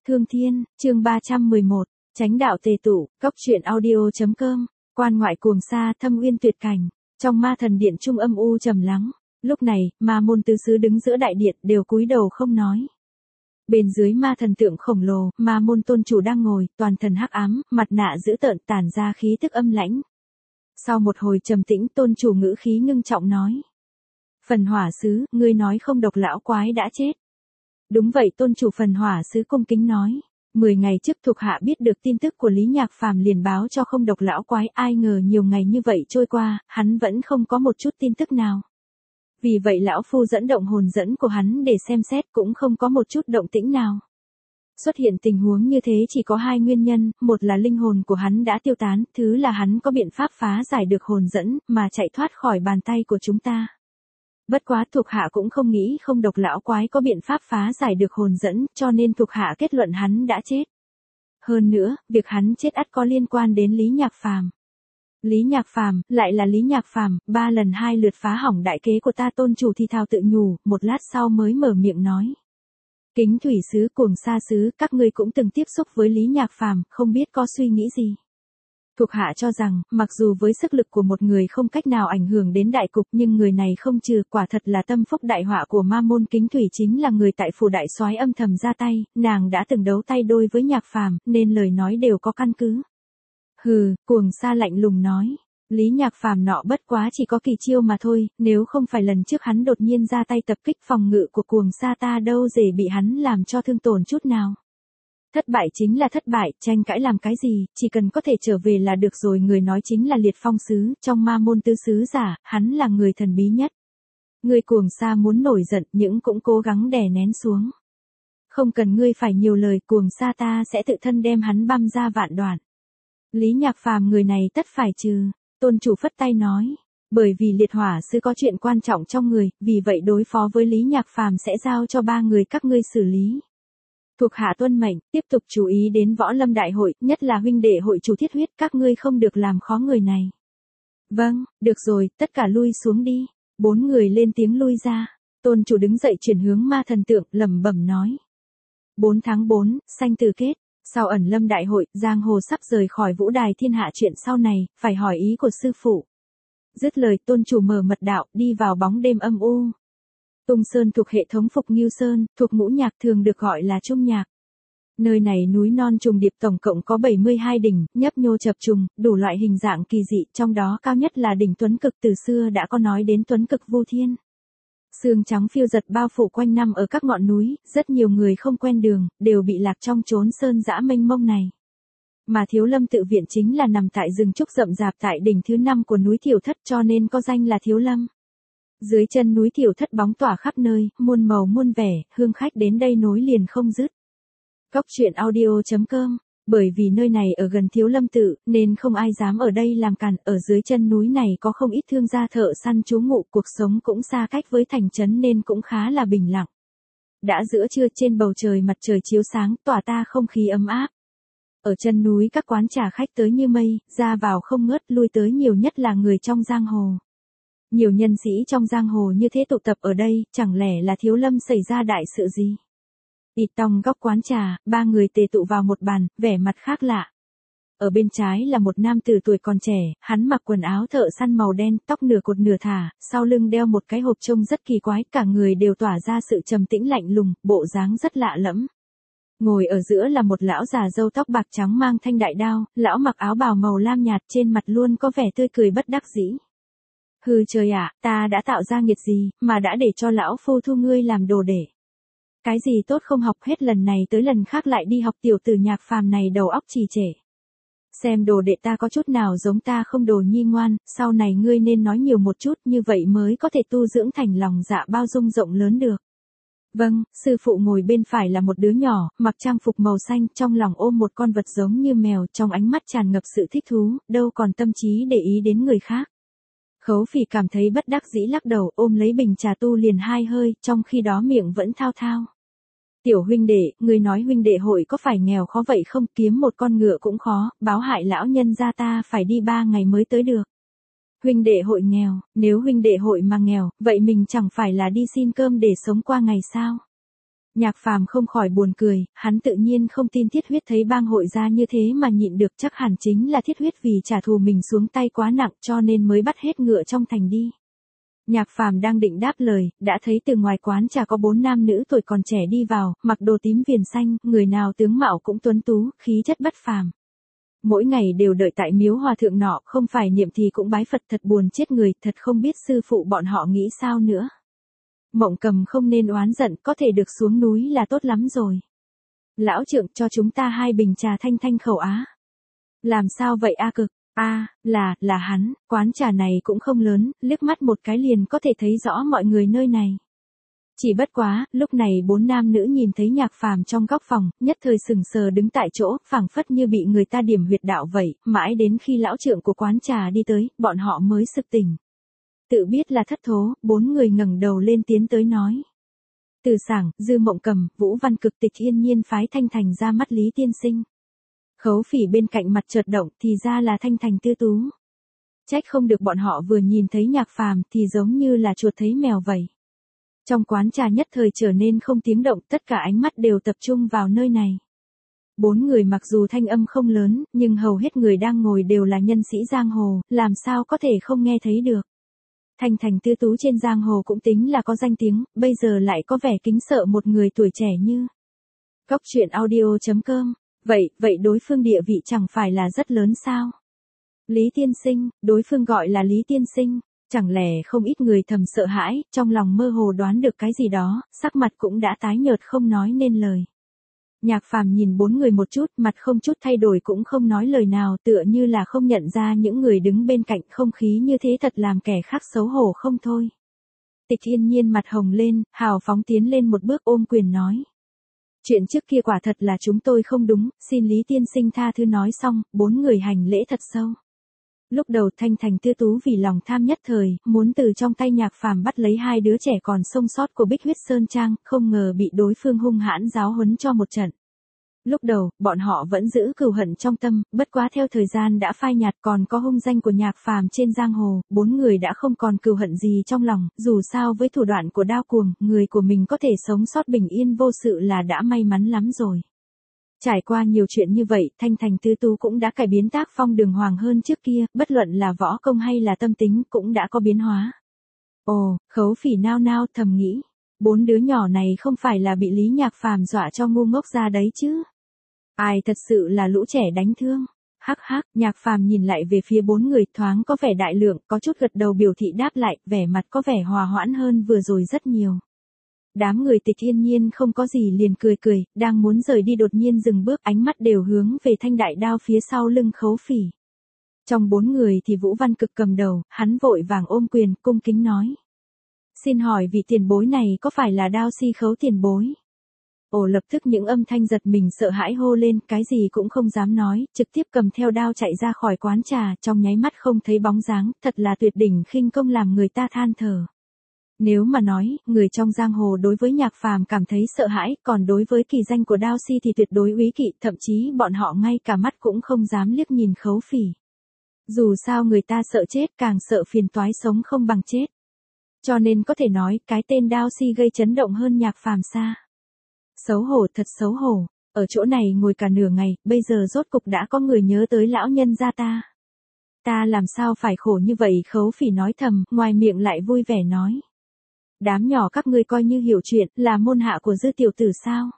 Thương Thiên, chương 311, Chánh đạo tề tụ, Cóc truyện audio.com, quan ngoại cuồng sa thâm uyên tuyệt cảnh, trong ma thần điện trung âm u trầm lắng, lúc này, ma môn tứ xứ đứng giữa đại điện đều cúi đầu không nói. Bên dưới ma thần tượng khổng lồ, ma môn tôn chủ đang ngồi, toàn thân hắc ám, mặt nạ dữ tợn tản ra khí tức âm lãnh. Sau một hồi trầm tĩnh tôn chủ ngữ khí ngưng trọng nói. Phần hỏa sứ, ngươi nói không độc lão quái đã chết. Đúng vậy tôn chủ phần hỏa sứ cung kính nói. 10 ngày trước thuộc hạ biết được tin tức của Lý Nhạc Phàm liền báo cho không độc lão quái, ai ngờ nhiều ngày như vậy trôi qua, hắn vẫn không có một chút tin tức nào. Vì vậy lão phu dẫn động hồn dẫn của hắn để xem xét cũng không có một chút động tĩnh nào. Xuất hiện tình huống như thế chỉ có hai nguyên nhân, một là linh hồn của hắn đã tiêu tán, thứ là hắn có biện pháp phá giải được hồn dẫn mà chạy thoát khỏi bàn tay của chúng ta. Bất quá thuộc hạ cũng không nghĩ không độc lão quái có biện pháp phá giải được hồn dẫn, cho nên thuộc hạ kết luận hắn đã chết. Hơn nữa, việc hắn chết ắt có liên quan đến Lý Nhạc Phàm. Lý Nhạc Phàm, lại là Lý Nhạc Phàm, 3 lần 2 lượt phá hỏng đại kế của ta tôn chủ thì thào tự nhủ, một lát sau mới mở miệng nói. Kính thủy sứ cuồng sa sứ, các ngươi cũng từng tiếp xúc với Lý Nhạc Phàm, không biết có suy nghĩ gì. Thuộc hạ cho rằng, mặc dù với sức lực của một người không cách nào ảnh hưởng đến đại cục nhưng người này không trừ, quả thật là tâm phúc đại họa của ma môn. Kính thủy chính là người tại phủ đại soái âm thầm ra tay, nàng đã từng đấu tay đôi với Nhạc Phàm, nên lời nói đều có căn cứ. Hừ, cuồng sa lạnh lùng nói. Lý Nhạc Phàm nọ bất quá chỉ có kỳ chiêu mà thôi, nếu không phải lần trước hắn đột nhiên ra tay tập kích phòng ngự của cuồng sa ta đâu dễ bị hắn làm cho thương tổn chút nào. Thất bại chính là thất bại, tranh cãi làm cái gì, chỉ cần có thể trở về là được rồi. Người nói chính là Liệt Phong sứ, trong ma môn tứ sứ giả, hắn là người thần bí nhất. Người cuồng sa muốn nổi giận nhưng cũng cố gắng đè nén xuống. Không cần ngươi phải nhiều lời, cuồng sa ta sẽ tự thân đem hắn băm ra vạn đoạn. Lý Nhạc Phàm người này tất phải trừ, tôn chủ phất tay nói. Bởi vì liệt hỏa sư có chuyện quan trọng trong người, vì vậy đối phó với Lý Nhạc Phàm sẽ giao cho 3 người các ngươi xử lý. Thuộc hạ tuân mệnh, tiếp tục chú ý đến võ lâm đại hội, nhất là huynh đệ hội chủ thiết huyết, các ngươi không được làm khó người này. Vâng, được rồi, tất cả lui xuống đi. 4 người lên tiếng lui ra. Tôn chủ đứng dậy chuyển hướng ma thần tượng, lẩm bẩm nói. 4 tháng 4, sanh tử kết. Sau ẩn lâm đại hội, giang hồ sắp rời khỏi vũ đài thiên hạ, chuyện sau này, phải hỏi ý của sư phụ. Dứt lời tôn chủ mở mật đạo, đi vào bóng đêm âm u. Tung Sơn thuộc hệ thống Phục Ngưu Sơn, thuộc ngũ nhạc thường được gọi là Trung Nhạc. Nơi này núi non trùng điệp, tổng cộng có 72 đỉnh, nhấp nhô chập trùng, đủ loại hình dạng kỳ dị, trong đó cao nhất là đỉnh Tuấn Cực, từ xưa đã có nói đến Tuấn Cực Vu Thiên. Sương trắng phiêu dật bao phủ quanh năm ở các ngọn núi, rất nhiều người không quen đường, đều bị lạc trong chốn sơn dã mênh mông này. Mà Thiếu Lâm tự viện chính là nằm tại rừng trúc rậm rạp tại đỉnh thứ 5 của núi Thiểu Thất, cho nên có danh là Thiếu Lâm. Dưới chân núi Thiểu Thất bóng tỏa khắp nơi, muôn màu muôn vẻ, hương khách đến đây nối liền không dứt. Cóc truyện audio.com, bởi vì nơi này ở gần Thiếu Lâm tự, nên không ai dám ở đây làm cản. Ở dưới chân núi này có không ít thương gia thợ săn trú ngụ, cuộc sống cũng xa cách với thành trấn nên cũng khá là bình lặng. Đã giữa trưa, trên bầu trời mặt trời chiếu sáng, tỏa ta không khí ấm áp. Ở chân núi các quán trà khách tới như mây, ra vào không ngớt, lui tới nhiều nhất là người trong giang hồ. Nhiều nhân sĩ trong giang hồ như thế tụ tập ở đây, chẳng lẽ là Thiếu Lâm xảy ra đại sự gì? Ịt tòng góc quán trà, 3 người tề tụ vào một bàn, vẻ mặt khác lạ. Ở bên trái là một nam tử tuổi còn trẻ, hắn mặc quần áo thợ săn màu đen, tóc nửa cột nửa thả, sau lưng đeo một cái hộp trông rất kỳ quái, cả người đều tỏa ra sự trầm tĩnh lạnh lùng, bộ dáng rất lạ lẫm. Ngồi ở giữa là một lão già râu tóc bạc trắng mang thanh đại đao, lão mặc áo bào màu lam nhạt, trên mặt luôn có vẻ tươi cười bất đắc dĩ. Hừ trời ạ, ta đã tạo ra nghiệt gì, mà đã để cho lão phu thu ngươi làm đồ để. Cái gì tốt không học, hết lần này tới lần khác lại đi học, tiểu tử Nhạc Phàm này đầu óc trì trệ. Xem đồ đệ ta có chút nào giống ta không đồ nhi ngoan, sau này ngươi nên nói nhiều một chút, như vậy mới có thể tu dưỡng thành lòng dạ bao dung rộng lớn được. Vâng, sư phụ. Ngồi bên phải là một đứa nhỏ, mặc trang phục màu xanh, trong lòng ôm một con vật giống như mèo, trong ánh mắt tràn ngập sự thích thú, đâu còn tâm trí để ý đến người khác. Khấu Phỉ cảm thấy bất đắc dĩ lắc đầu, ôm lấy bình trà tu liền 2 hơi, trong khi đó miệng vẫn thao thao. Tiểu huynh đệ, người nói huynh đệ hội có phải nghèo khó vậy không, kiếm một con ngựa cũng khó, báo hại lão nhân gia ta phải đi 3 ngày mới tới được. Huynh đệ hội nghèo, nếu huynh đệ hội mà nghèo, vậy mình chẳng phải là đi xin cơm để sống qua ngày sao? Nhạc Phàm không khỏi buồn cười, hắn tự nhiên không tin Thiết Huyết thấy bang hội ra như thế mà nhịn được, chắc hẳn chính là Thiết Huyết vì trả thù mình xuống tay quá nặng cho nên mới bắt hết ngựa trong thành đi. Nhạc Phàm đang định đáp lời, đã thấy từ ngoài quán trà có 4 nam nữ tuổi còn trẻ đi vào, mặc đồ tím viền xanh, người nào tướng mạo cũng tuấn tú, khí chất bất phàm. Mỗi ngày đều đợi tại miếu hòa thượng nọ, không phải niệm thì cũng bái Phật, thật buồn chết người, thật không biết sư phụ bọn họ nghĩ sao nữa. Mộng Cầm không nên oán giận, có thể được xuống núi là tốt lắm rồi. Lão trượng cho chúng ta 2 bình trà thanh thanh khẩu á. Làm sao vậy a Cực? Là hắn, quán trà này cũng không lớn, liếc mắt một cái liền có thể thấy rõ mọi người nơi này. Chỉ bất quá, lúc này 4 nam nữ nhìn thấy Nhạc Phàm trong góc phòng, nhất thời sừng sờ đứng tại chỗ, phảng phất như bị người ta điểm huyệt đạo vậy, mãi đến khi lão trượng của quán trà đi tới, bọn họ mới sực tỉnh. Tự biết là thất thố, 4 người ngẩng đầu lên tiến tới nói. Từ Sảng, Dư Mộng Cầm, Vũ Văn Cực, Tịch Yên Nhiên phái Thanh Thành ra mắt Lý tiên sinh. Khấu Phỉ bên cạnh mặt chợt động, thì ra là Thanh Thành Tư Tú. Trách không được bọn họ vừa nhìn thấy Nhạc Phàm thì giống như là chuột thấy mèo vậy. Trong quán trà nhất thời trở nên không tiếng động, tất cả ánh mắt đều tập trung vào nơi này. 4 người mặc dù thanh âm không lớn, nhưng hầu hết người đang ngồi đều là nhân sĩ giang hồ, làm sao có thể không nghe thấy được. Thanh Thành Tư Tú trên giang hồ cũng tính là có danh tiếng, bây giờ lại có vẻ kính sợ một người tuổi trẻ như. Cóc truyện audio.com. Vậy đối phương địa vị chẳng phải là rất lớn sao? Lý tiên sinh, đối phương gọi là Lý tiên sinh, chẳng lẽ không ít người thầm sợ hãi, trong lòng mơ hồ đoán được cái gì đó, sắc mặt cũng đã tái nhợt không nói nên lời. Nhạc Phàm nhìn 4 người một chút, mặt không chút thay đổi cũng không nói lời nào, tựa như là không nhận ra những người đứng bên cạnh, không khí như thế thật làm kẻ khác xấu hổ không thôi. Tịch Yên Nhiên mặt hồng lên, hào phóng tiến lên một bước ôm quyền nói. Chuyện trước kia quả thật là chúng tôi không đúng, xin Lý tiên sinh tha thứ. Nói xong, 4 người hành lễ thật sâu. Lúc đầu Thanh Thành Tư Tú vì lòng tham nhất thời, muốn từ trong tay Nhạc Phàm bắt lấy 2 đứa trẻ còn sống sót của Bích Huyết Sơn Trang, không ngờ bị đối phương hung hãn giáo huấn cho một trận. Lúc đầu, bọn họ vẫn giữ cừu hận trong tâm, bất quá theo thời gian đã phai nhạt, còn có hung danh của Nhạc Phàm trên giang hồ, 4 người đã không còn cừu hận gì trong lòng, dù sao với thủ đoạn của Đao Cuồng, người của mình có thể sống sót bình yên vô sự là đã may mắn lắm rồi. Trải qua nhiều chuyện như vậy, Thanh Thành Tư Tú cũng đã cải biến tác phong đường hoàng hơn trước kia, bất luận là võ công hay là tâm tính cũng đã có biến hóa. Ồ, Khấu Phỉ nao nao thầm nghĩ, 4 đứa nhỏ này không phải là bị Lý Nhạc Phàm dọa cho ngu ngốc ra đấy chứ. Ai thật sự là lũ trẻ đánh thương. Hắc hắc, Nhạc Phàm nhìn lại về phía 4 người, thoáng có vẻ đại lượng, có chút gật đầu biểu thị đáp lại, vẻ mặt có vẻ hòa hoãn hơn vừa rồi rất nhiều. Đám người Tịch Yên Nhiên không có gì liền cười cười, đang muốn rời đi đột nhiên dừng bước, ánh mắt đều hướng về thanh đại đao phía sau lưng Khấu Phỉ. Trong 4 người thì Vũ Văn Cực cầm đầu, hắn vội vàng ôm quyền, cung kính nói. Xin hỏi vị tiền bối này có phải là Đao Si Khấu tiền bối? Ồ, lập tức những âm thanh giật mình sợ hãi hô lên, cái gì cũng không dám nói, trực tiếp cầm theo đao chạy ra khỏi quán trà, trong nháy mắt không thấy bóng dáng, thật là tuyệt đỉnh khinh công làm người ta than thở. Nếu mà nói, người trong giang hồ đối với Nhạc Phàm cảm thấy sợ hãi, còn đối với kỳ danh của Đao Si thì tuyệt đối úy kỵ, thậm chí bọn họ ngay cả mắt cũng không dám liếc nhìn Khấu Phỉ. Dù sao người ta sợ chết, càng sợ phiền toái sống không bằng chết. Cho nên có thể nói, cái tên Đao Si gây chấn động hơn Nhạc Phàm xa. Xấu hổ, thật xấu hổ, ở chỗ này ngồi cả nửa ngày, bây giờ rốt cục đã có người nhớ tới lão nhân gia ta. Ta làm sao phải khổ như vậy? Khấu Phỉ nói thầm, ngoài miệng lại vui vẻ nói. Đám nhỏ các ngươi coi như hiểu chuyện, là môn hạ của Dư tiểu tử sao?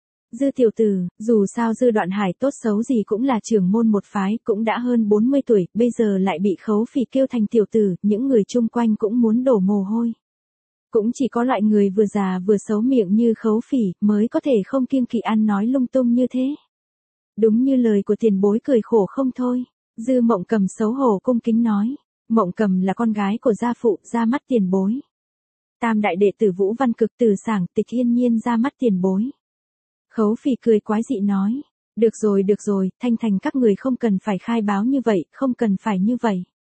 Dư tiểu tử, dù sao Dư Đoạn Hải tốt xấu gì cũng là trưởng môn một phái, cũng đã hơn 40 tuổi, bây giờ lại bị Khấu Phỉ kêu thành tiểu tử, những người chung quanh cũng muốn đổ mồ hôi. Cũng chỉ có loại người vừa già vừa xấu miệng như Khấu Phỉ mới có thể không kiêng kỵ ăn nói lung tung như thế. Đúng như lời của tiền bối, cười khổ không thôi. Dư Mộng Cầm xấu hổ cung kính nói. Mộng Cầm là con gái của gia phụ, ra mắt tiền bối. Tam đại đệ tử Vũ Văn Cực, Từ Sảng, Tịch Yên Nhiên ra mắt tiền bối. Khấu Phỉ cười quái dị nói. Được rồi, Thanh Thành các người không cần phải khai báo như vậy, không cần phải như vậy.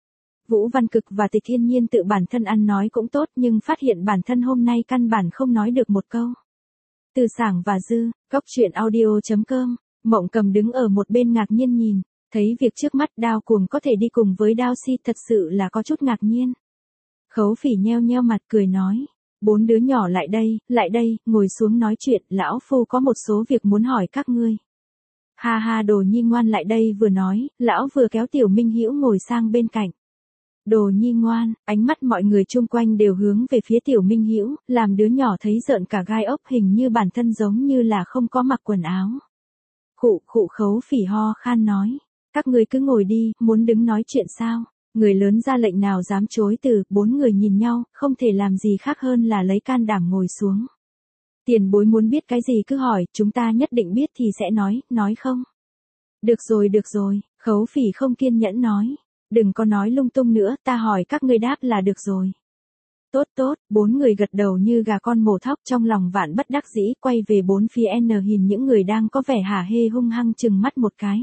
Vũ Văn Cực và Tịch Yên Nhiên tự bản thân ăn nói cũng tốt, nhưng phát hiện bản thân hôm nay căn bản không nói được một câu. Từ Sảng và Dư, Cóc truyện audio.com, Mộng Cầm đứng ở một bên ngạc nhiên nhìn, thấy việc trước mắt Đao Cuồng có thể đi cùng với Đao Si thật sự là có chút ngạc nhiên. Khấu Phỉ nheo nheo mặt cười nói, Bốn đứa nhỏ lại đây, ngồi xuống nói chuyện, lão phu có một số việc muốn hỏi các ngươi. Ha ha, Đồ Nhi ngoan lại đây, vừa nói, lão vừa kéo Tiểu Minh Hữu ngồi sang bên cạnh. Đồ Nhi ngoan, ánh mắt mọi người chung quanh đều hướng về phía Tiểu Minh Hữu, làm đứa nhỏ thấy rợn cả gai ốc, hình như bản thân giống như là không có mặc quần áo. Khụ Khấu Phỉ ho khan nói, các ngươi cứ ngồi đi, muốn đứng nói chuyện sao? Người lớn ra lệnh nào dám chối từ, bốn người nhìn nhau, không thể làm gì khác hơn là lấy can đảm ngồi xuống. Tiền bối muốn biết cái gì cứ hỏi, chúng ta nhất định biết thì sẽ nói không? Được rồi, Khấu Phỉ không kiên nhẫn nói. Đừng có nói lung tung nữa, ta hỏi các ngươi đáp là được rồi. Tốt, bốn người gật đầu như gà con mổ thóc, trong lòng vạn bất đắc dĩ, quay về bốn phía nhìn những người đang có vẻ hả hê hung hăng chừng mắt một cái.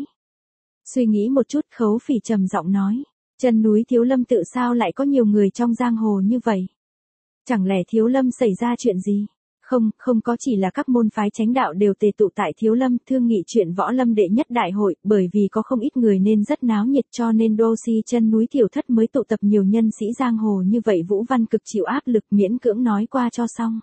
Suy nghĩ một chút, Khấu Phỉ trầm giọng nói, chân núi Thiếu Lâm tự sao lại có nhiều người trong giang hồ như vậy? Chẳng lẽ Thiếu Lâm xảy ra chuyện gì? Không có, chỉ là các môn phái chánh đạo đều tề tụ tại Thiếu Lâm thương nghị chuyện võ lâm đệ nhất đại hội, bởi vì có không ít người nên rất náo nhiệt, cho nên đô si chân núi Tiểu Thất mới tụ tập nhiều nhân sĩ giang hồ như vậy. Vũ Văn Cực chịu áp lực miễn cưỡng nói qua cho xong.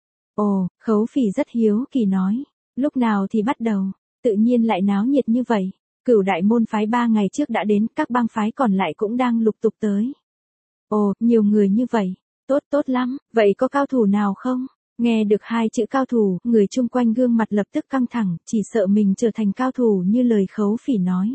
Ồ, Khấu Phỉ rất hiếu kỳ nói, lúc nào thì bắt đầu, tự nhiên lại náo nhiệt như vậy. Cửu đại môn phái 3 ngày trước đã đến, các bang phái còn lại cũng đang lục tục tới. Ồ, nhiều người như vậy, tốt lắm, vậy có cao thủ nào không? Nghe được hai chữ cao thủ, người chung quanh gương mặt lập tức căng thẳng, chỉ sợ mình trở thành cao thủ như lời Khấu Phỉ nói.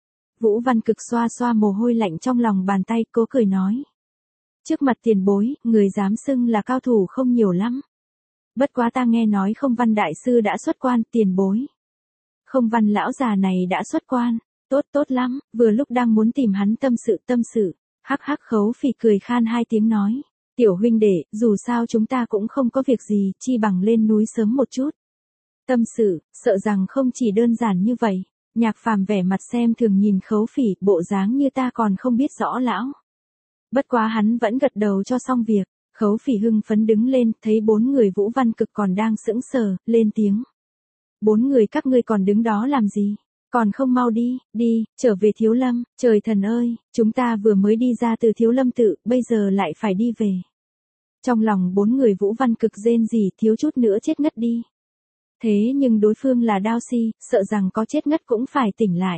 Vũ Văn Cực xoa xoa mồ hôi lạnh trong lòng bàn tay, cố cười nói. Trước mặt tiền bối, người dám xưng là cao thủ không nhiều lắm. Bất quá ta nghe nói Không Văn đại sư đã xuất quan, tiền bối. Không Văn lão già này đã xuất quan, tốt lắm, vừa lúc đang muốn tìm hắn tâm sự. Hắc Khấu Phỉ cười khan hai tiếng nói. Tiểu huynh đệ, dù sao chúng ta cũng không có việc gì, chi bằng lên núi sớm một chút. Tâm sự, sợ rằng không chỉ đơn giản như vậy. Nhạc Phàm vẻ mặt xem thường nhìn Khấu Phỉ, bộ dáng như ta còn không biết rõ lão. Bất quá hắn vẫn gật đầu cho xong việc. Khấu Phỉ hưng phấn đứng lên, thấy bốn người Vũ Văn Cực còn đang sững sờ, lên tiếng. Bốn người các ngươi còn đứng đó làm gì? Còn không mau đi, trở về Thiếu Lâm, trời thần ơi, chúng ta vừa mới đi ra từ Thiếu Lâm tự, bây giờ lại phải đi về. Trong lòng bốn người Vũ Văn Cực rên rỉ, thiếu chút nữa chết ngất đi. Thế nhưng đối phương là Đao Si, sợ rằng có chết ngất cũng phải tỉnh lại.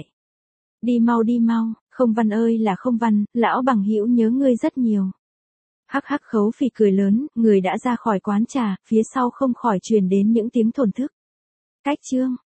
Đi mau, Không Văn ơi là Không Văn, lão bằng hữu nhớ ngươi rất nhiều. Hắc Khấu Phỉ cười lớn, người đã ra khỏi quán trà, phía sau không khỏi truyền đến những tiếng thổn thức. Cách chương